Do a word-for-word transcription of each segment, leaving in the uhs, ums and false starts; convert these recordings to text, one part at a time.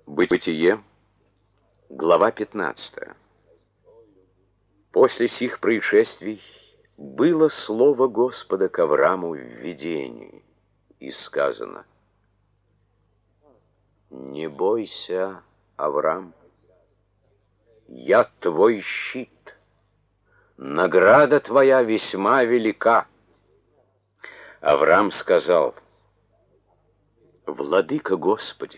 Бытие, глава пятнадцатая. После сих происшествий было слово Господа к Аврааму в видении, и сказано: «Не бойся, Авраам, я твой щит, награда твоя весьма велика». Авраам сказал: «Владыка Господи,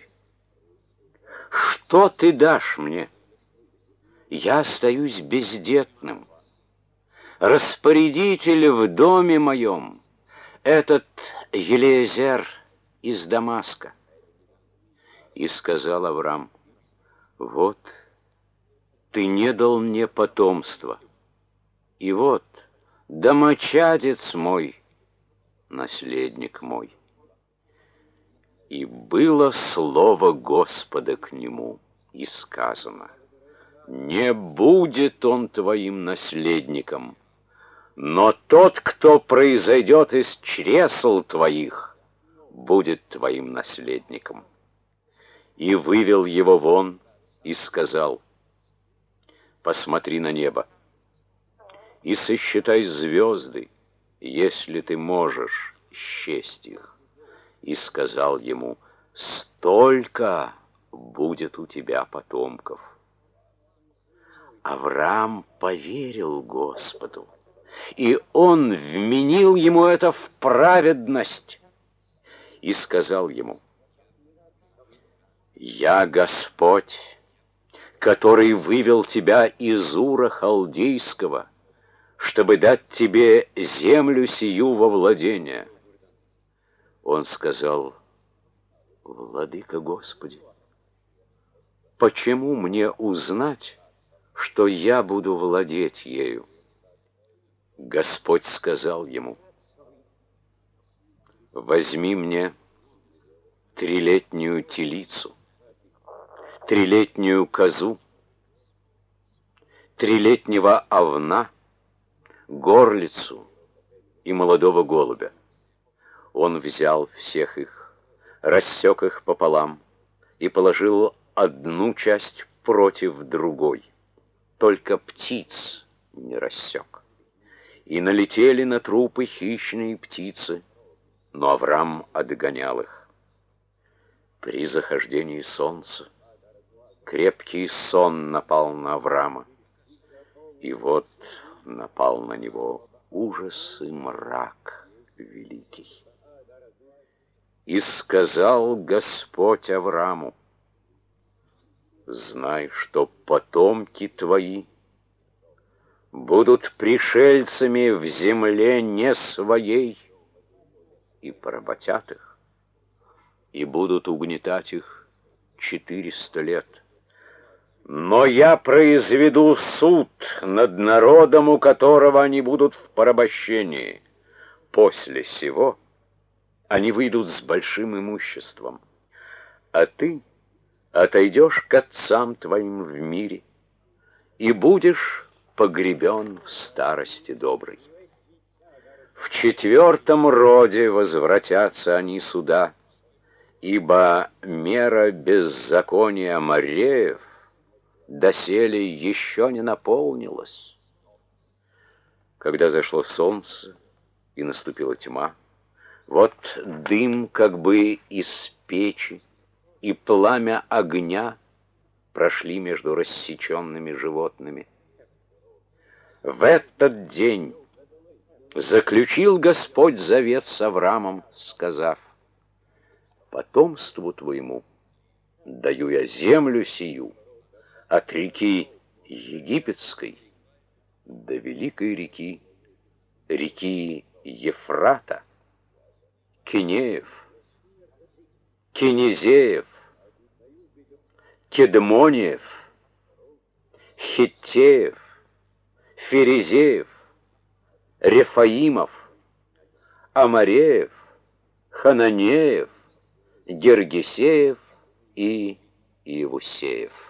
что ты дашь мне? Я остаюсь бездетным. Распорядитель в доме моем этот Елиезер из Дамаска». И сказал Авраам: «Вот, ты не дал мне потомства, и вот домочадец мой, наследник мой». И было слово Господа к нему, и сказано: «Не будет он твоим наследником, но тот, кто произойдет из чресл твоих, будет твоим наследником». И вывел его вон и сказал: «Посмотри на небо и сосчитай звезды, если ты можешь счесть их». И сказал ему: «Столько будет у тебя потомков». Авраам поверил Господу, и он вменил ему это в праведность, и сказал ему: «Я Господь, который вывел тебя из Ура Халдейского, чтобы дать тебе землю сию во владение». Он сказал: «Владыка Господи, почему мне узнать, что я буду владеть ею?» Господь сказал ему: «Возьми мне трилетнюю телицу, трилетнюю козу, трилетнего овна, горлицу и молодого голубя». Он взял всех их, рассек их пополам и положил одну часть против другой, только птиц не рассек. И налетели на трупы хищные птицы, но Авраам отгонял их. При захождении солнца крепкий сон напал на Авраама, и вот напал на него ужас и мрак великий. И сказал Господь Аврааму: «Знай, что потомки твои будут пришельцами в земле не своей, и поработят их, и будут угнетать их четыреста лет. Но я произведу суд над народом, у которого они будут в порабощении. После сего они выйдут с большим имуществом, а ты отойдешь к отцам твоим в мире и будешь погребен в старости доброй. В четвертом роде возвратятся они сюда, ибо мера беззакония Амореев доселе еще не наполнилась». Когда зашло солнце и наступила тьма, вот дым как бы из печи и пламя огня прошли между рассеченными животными. В этот день заключил Господь завет с Авраамом, сказав: «Потомству твоему даю я землю сию от реки Египетской до великой реки, реки Ефрата, Кинеев, Кинезеев, Кедмониев, Хиттеев, Ферезеев, Рефаимов, Амореев, Хананеев, Гергесеев и Иевусеев».